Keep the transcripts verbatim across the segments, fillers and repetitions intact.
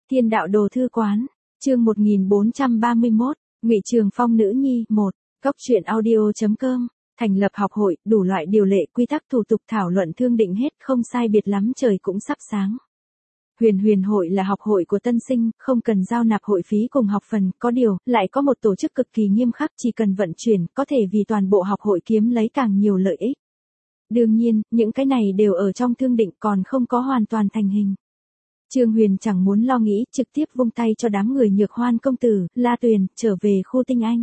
Thiên đạo đồ thư quán, chương một nghìn bốn trăm ba mươi mốt, Ngụy Trường Phong nữ nhi, một, Cốc truyện audio chấm com, thành lập học hội, đủ loại điều lệ, quy tắc thủ tục thảo luận thương định hết, không sai biệt lắm trời cũng sắp sáng. Huyền Huyền hội là học hội của tân sinh, không cần giao nạp hội phí cùng học phần, có điều, lại có một tổ chức cực kỳ nghiêm khắc, chỉ cần vận chuyển, có thể vì toàn bộ học hội kiếm lấy càng nhiều lợi ích. Đương nhiên, những cái này đều ở trong thương định còn không có hoàn toàn thành hình. Trương Huyền chẳng muốn lo nghĩ, trực tiếp vung tay cho đám người Nhược Hoan công tử, La Tuyền, trở về khu Tinh Anh.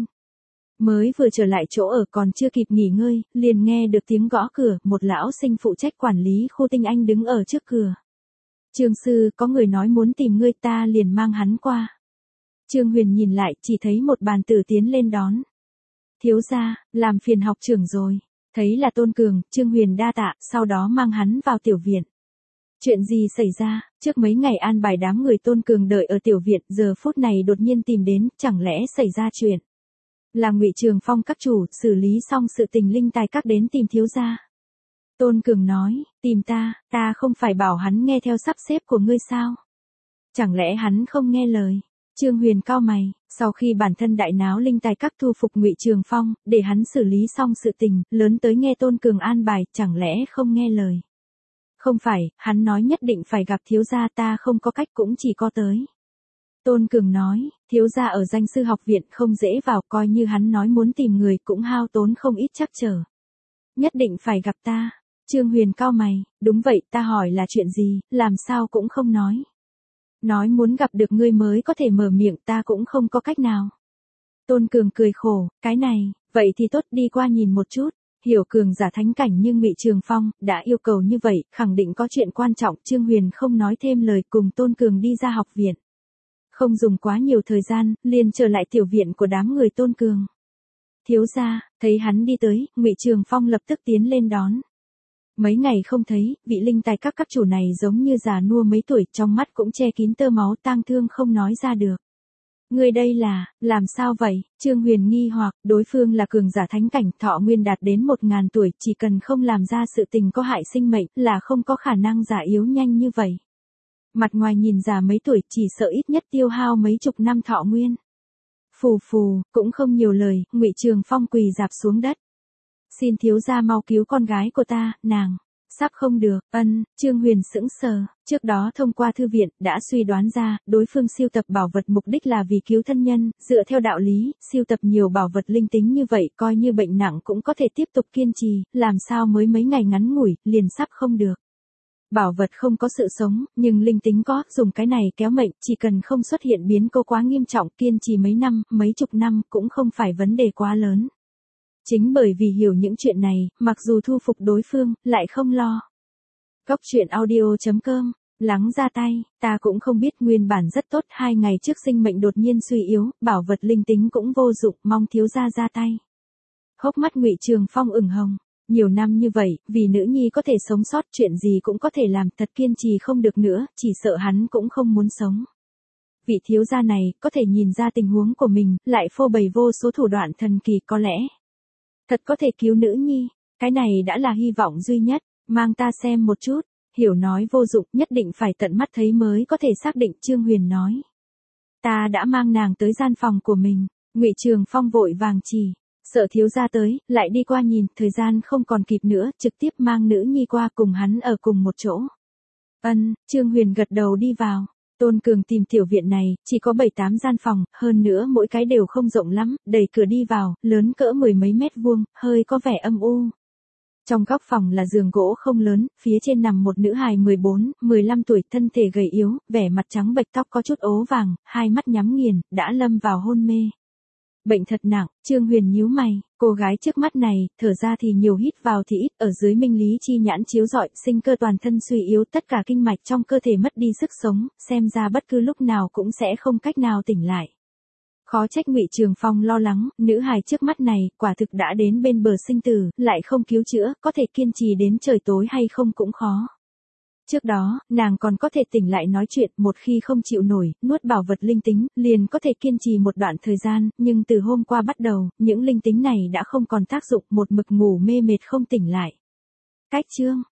Mới vừa trở lại chỗ ở còn chưa kịp nghỉ ngơi, liền nghe được tiếng gõ cửa, một lão sinh phụ trách quản lý khu Tinh Anh đứng ở trước cửa. Trương sư, có người nói muốn tìm ngươi, ta liền mang hắn qua. Trương Huyền nhìn lại, chỉ thấy một bàn tử tiến lên đón. Thiếu gia, làm phiền học trưởng rồi. Thấy là Tôn Cường, Trương Huyền đa tạ, sau đó mang hắn vào tiểu viện. Chuyện gì xảy ra, trước mấy ngày an bài đám người Tôn Cường đợi ở tiểu viện, giờ phút này đột nhiên tìm đến, chẳng lẽ xảy ra chuyện. Là Ngụy Trường Phong các chủ, xử lý xong sự tình linh tài các đến tìm thiếu gia. Tôn Cường nói, tìm ta, ta không phải bảo hắn nghe theo sắp xếp của ngươi sao? Chẳng lẽ hắn không nghe lời? Trương Huyền cau mày, sau khi bản thân đại náo linh tài các thu phục Ngụy Trường Phong, để hắn xử lý xong sự tình, lớn tới nghe Tôn Cường an bài, chẳng lẽ không nghe lời? Không phải, hắn nói nhất định phải gặp thiếu gia, ta không có cách cũng chỉ có tới. Tôn Cường nói, thiếu gia ở danh sư học viện không dễ vào, coi như hắn nói muốn tìm người cũng hao tốn không ít trắc trở. Nhất định phải gặp ta. Trương Huyền cau mày, đúng vậy, ta hỏi là chuyện gì, làm sao cũng không nói. Nói muốn gặp được ngươi mới có thể mở miệng, ta cũng không có cách nào. Tôn Cường cười khổ, cái này, vậy thì tốt, đi qua nhìn một chút. Hiểu cường giả thánh cảnh như Ngụy Trường Phong, đã yêu cầu như vậy, khẳng định có chuyện quan trọng, Trương Huyền không nói thêm lời, cùng Tôn Cường đi ra học viện. Không dùng quá nhiều thời gian, liền trở lại tiểu viện của đám người Tôn Cường. Thiếu gia, thấy hắn đi tới, Ngụy Trường Phong lập tức tiến lên đón. Mấy ngày không thấy, vị linh tài các các chủ này giống như già nua mấy tuổi, trong mắt cũng che kín tơ máu, tang thương không nói ra được. Người đây là, làm sao vậy? Trương Huyền nghi hoặc, đối phương là cường giả thánh cảnh, thọ nguyên đạt đến một ngàn tuổi, chỉ cần không làm ra sự tình có hại sinh mệnh, là không có khả năng già yếu nhanh như vậy. Mặt ngoài nhìn già mấy tuổi, chỉ sợ ít nhất tiêu hao mấy chục năm thọ nguyên. Phù phù, cũng không nhiều lời, Ngụy Trường Phong quỳ rạp xuống đất. Xin thiếu gia mau cứu con gái của ta, nàng. Sắp không được, ân, Trương Huyền sững sờ, trước đó thông qua thư viện, đã suy đoán ra, đối phương siêu tập bảo vật mục đích là vì cứu thân nhân, dựa theo đạo lý, siêu tập nhiều bảo vật linh tính như vậy, coi như bệnh nặng cũng có thể tiếp tục kiên trì, làm sao mới mấy ngày ngắn ngủi, liền sắp không được. Bảo vật không có sự sống, nhưng linh tính có, dùng cái này kéo mệnh, chỉ cần không xuất hiện biến cố quá nghiêm trọng, kiên trì mấy năm, mấy chục năm, cũng không phải vấn đề quá lớn. Chính bởi vì hiểu những chuyện này, mặc dù thu phục đối phương, lại không lo. Cốc truyện audio chấm com, lắng ra tay, ta cũng không biết, nguyên bản rất tốt, hai ngày trước sinh mệnh đột nhiên suy yếu, bảo vật linh tính cũng vô dụng, mong thiếu gia ra tay. Hốc mắt Ngụy Trường Phong ửng hồng, nhiều năm như vậy, vì nữ nhi có thể sống sót, chuyện gì cũng có thể làm, thật kiên trì không được nữa, chỉ sợ hắn cũng không muốn sống. Vị thiếu gia này, có thể nhìn ra tình huống của mình, lại phô bày vô số thủ đoạn thần kỳ, có lẽ thật có thể cứu nữ nhi, cái này đã là hy vọng duy nhất, mang ta xem một chút. Hiểu nói vô dụng, nhất định phải tận mắt thấy mới có thể xác định, Trương Huyền nói. Ta đã mang nàng tới gian phòng của mình, Ngụy Trường Phong vội vàng chỉ, sợ thiếu gia tới, lại đi qua nhìn, thời gian không còn kịp nữa, trực tiếp mang nữ nhi qua cùng hắn ở cùng một chỗ. Ân, Trương Huyền gật đầu đi vào. Tôn Cường tìm tiểu viện này, chỉ có bảy tám gian phòng, hơn nữa mỗi cái đều không rộng lắm, đẩy cửa đi vào, lớn cỡ mười mấy mét vuông, hơi có vẻ âm u. Trong góc phòng là giường gỗ không lớn, phía trên nằm một nữ hài mười bốn, mười lăm tuổi, thân thể gầy yếu, vẻ mặt trắng bệch, tóc có chút ố vàng, hai mắt nhắm nghiền, đã lâm vào hôn mê. Bệnh thật nặng, Trương Huyền nhíu mày, cô gái trước mắt này, thở ra thì nhiều hít vào thì ít, ở dưới minh lý chi nhãn chiếu rọi, sinh cơ toàn thân suy yếu, tất cả kinh mạch trong cơ thể mất đi sức sống, xem ra bất cứ lúc nào cũng sẽ không cách nào tỉnh lại. Khó trách Ngụy Trường Phong lo lắng, nữ hài trước mắt này, quả thực đã đến bên bờ sinh tử, lại không cứu chữa, có thể kiên trì đến trời tối hay không cũng khó. Trước đó, nàng còn có thể tỉnh lại nói chuyện, một khi không chịu nổi, nuốt bảo vật linh tính, liền có thể kiên trì một đoạn thời gian, nhưng từ hôm qua bắt đầu, những linh tính này đã không còn tác dụng, một mực ngủ mê mệt không tỉnh lại. Cách chương,